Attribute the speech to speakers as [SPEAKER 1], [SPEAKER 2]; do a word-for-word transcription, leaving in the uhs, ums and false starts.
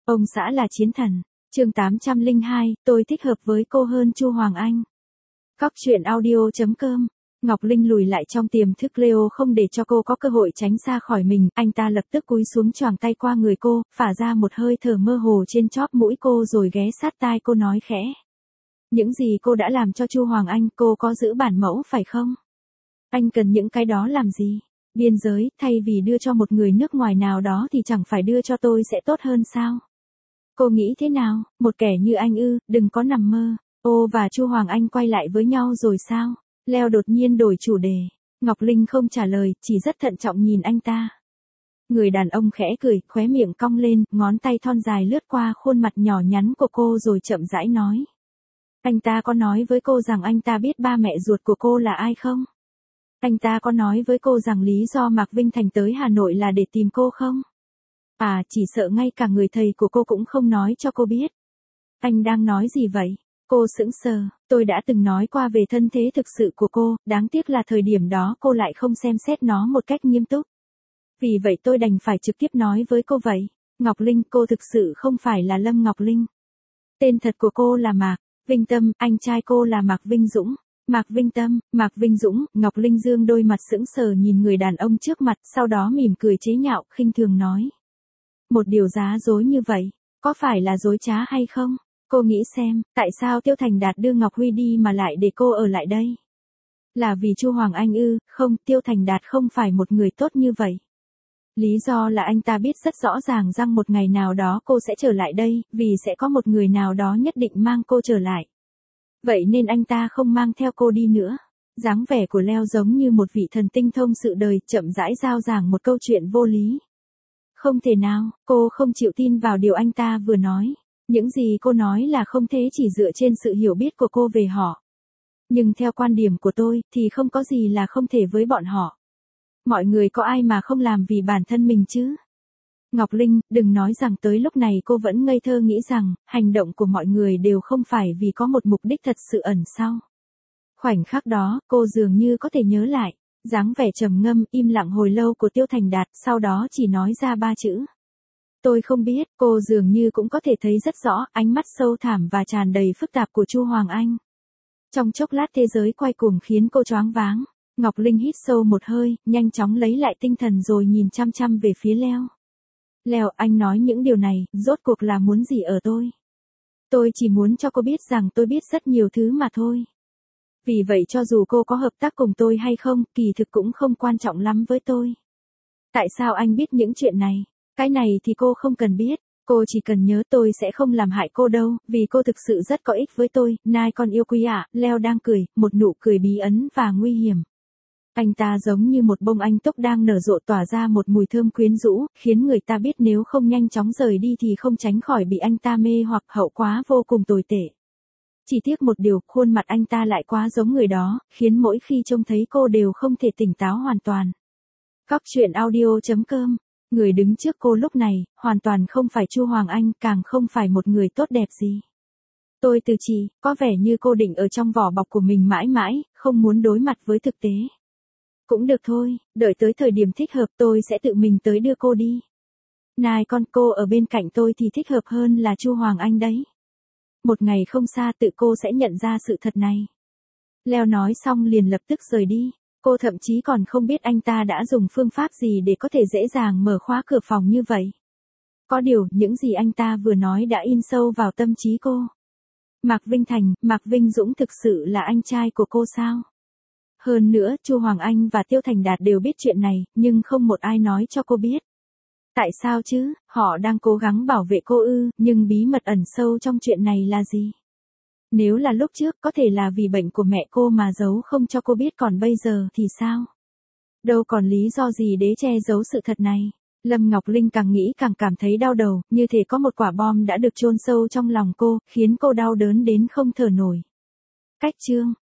[SPEAKER 1] Ông xã là chiến thần. Chương tám trăm lẻ hai, tôi thích hợp với cô hơn Chu Hoàng Anh. Cóc truyện audio chấm com. Ngọc Linh lùi lại trong tiềm thức Leo không để cho cô có cơ hội tránh xa khỏi mình, anh ta lập tức cúi xuống choàng tay qua người cô, phả ra một hơi thở mơ hồ trên chóp mũi cô rồi ghé sát tai cô nói khẽ. Những gì cô đã làm cho Chu Hoàng Anh, cô có giữ bản mẫu phải không? Anh cần những cái đó làm gì? Biên giới, thay vì đưa cho một người nước ngoài nào đó thì chẳng phải đưa cho tôi sẽ tốt hơn sao? Cô nghĩ thế nào, một kẻ như anh ư, đừng có nằm mơ. Ô và Chu Hoàng Anh quay lại với nhau rồi sao? Leo đột nhiên đổi chủ đề. Ngọc Linh không trả lời, chỉ rất thận trọng nhìn anh ta. Người đàn ông khẽ cười, khóe miệng cong lên, ngón tay thon dài lướt qua khuôn mặt nhỏ nhắn của cô rồi chậm rãi nói. Anh ta có nói với cô rằng anh ta biết ba mẹ ruột của cô là ai không? Anh ta có nói với cô rằng lý do Mạc Vinh Thành tới Hà Nội là để tìm cô không? À, chỉ sợ ngay cả người thầy của cô cũng không nói cho cô biết. Anh đang nói gì vậy? Cô sững sờ, tôi đã từng nói qua về thân thế thực sự của cô, đáng tiếc là thời điểm đó cô lại không xem xét nó một cách nghiêm túc. Vì vậy tôi đành phải trực tiếp nói với cô vậy. Ngọc Linh, cô thực sự không phải là Lâm Ngọc Linh. Tên thật của cô là Mạc Vinh Tâm, anh trai cô là Mạc Vinh Dũng. Mạc Vinh Tâm, Mạc Vinh Dũng, Ngọc Linh dương đôi mặt sững sờ nhìn người đàn ông trước mặt, sau đó mỉm cười chế nhạo, khinh thường nói. Một điều giá dối như vậy, có phải là dối trá hay không? Cô nghĩ xem, tại sao Tiêu Thành Đạt đưa Ngọc Huy đi mà lại để cô ở lại đây? Là vì Chu Hoàng Anh ư? Không, Tiêu Thành Đạt không phải một người tốt như vậy. Lý do là anh ta biết rất rõ ràng rằng một ngày nào đó cô sẽ trở lại đây, vì sẽ có một người nào đó nhất định mang cô trở lại. Vậy nên anh ta không mang theo cô đi nữa. Dáng vẻ của Leo giống như một vị thần tinh thông sự đời, chậm rãi giao giảng một câu chuyện vô lý. Không thể nào, cô không chịu tin vào điều anh ta vừa nói. Những gì cô nói là không thể chỉ dựa trên sự hiểu biết của cô về họ. Nhưng theo quan điểm của tôi, thì không có gì là không thể với bọn họ. Mọi người có ai mà không làm vì bản thân mình chứ? Ngọc Linh, đừng nói rằng tới lúc này cô vẫn ngây thơ nghĩ rằng, hành động của mọi người đều không phải vì có một mục đích thật sự ẩn sau. Khoảnh khắc đó, cô dường như có thể nhớ lại, dáng vẻ trầm ngâm, im lặng hồi lâu của Tiêu Thành Đạt, sau đó chỉ nói ra ba chữ. Tôi không biết, cô dường như cũng có thể thấy rất rõ, ánh mắt sâu thẳm và tràn đầy phức tạp của Chu Hoàng Anh. Trong chốc lát thế giới quay cuồng khiến cô choáng váng. Ngọc Linh hít sâu một hơi, nhanh chóng lấy lại tinh thần rồi nhìn chăm chăm về phía Leo. Leo, anh nói những điều này, rốt cuộc là muốn gì ở tôi? Tôi chỉ muốn cho cô biết rằng tôi biết rất nhiều thứ mà thôi. Vì vậy cho dù cô có hợp tác cùng tôi hay không, kỳ thực cũng không quan trọng lắm với tôi. Tại sao anh biết những chuyện này? Cái này thì cô không cần biết, cô chỉ cần nhớ tôi sẽ không làm hại cô đâu, vì cô thực sự rất có ích với tôi, nai con yêu quý ạ. Leo đang cười, một nụ cười bí ẩn và nguy hiểm. Anh ta giống như một bông anh túc đang nở rộ tỏa ra một mùi thơm quyến rũ, khiến người ta biết nếu không nhanh chóng rời đi thì không tránh khỏi bị anh ta mê hoặc hậu quả vô cùng tồi tệ. Chỉ tiếc một điều, khuôn mặt anh ta lại quá giống người đó, khiến mỗi khi trông thấy cô đều không thể tỉnh táo hoàn toàn. Cóc truyện audio chấm com. Người đứng trước cô lúc này, hoàn toàn không phải Chu Hoàng Anh, càng không phải một người tốt đẹp gì. Tôi từ chỉ, có vẻ như cô định ở trong vỏ bọc của mình mãi mãi, không muốn đối mặt với thực tế. Cũng được thôi, đợi tới thời điểm thích hợp tôi sẽ tự mình tới đưa cô đi. Này con, cô ở bên cạnh tôi thì thích hợp hơn là Chu Hoàng Anh đấy. Một ngày không xa tự cô sẽ nhận ra sự thật này. Leo nói xong liền lập tức rời đi. Cô thậm chí còn không biết anh ta đã dùng phương pháp gì để có thể dễ dàng mở khóa cửa phòng như vậy. Có điều, những gì anh ta vừa nói đã in sâu vào tâm trí cô. Mạc Vinh Thành, Mạc Vinh Dũng thực sự là anh trai của cô sao? Hơn nữa, Chu Hoàng Anh và Tiêu Thành Đạt đều biết chuyện này, nhưng không một ai nói cho cô biết. Tại sao chứ, họ đang cố gắng bảo vệ cô ư, nhưng bí mật ẩn sâu trong chuyện này là gì? Nếu là lúc trước, có thể là vì bệnh của mẹ cô mà giấu không cho cô biết, còn bây giờ thì sao? Đâu còn lý do gì để che giấu sự thật này? Lâm Ngọc Linh càng nghĩ càng cảm thấy đau đầu, như thể có một quả bom đã được chôn sâu trong lòng cô, khiến cô đau đớn đến không thở nổi. Cách chương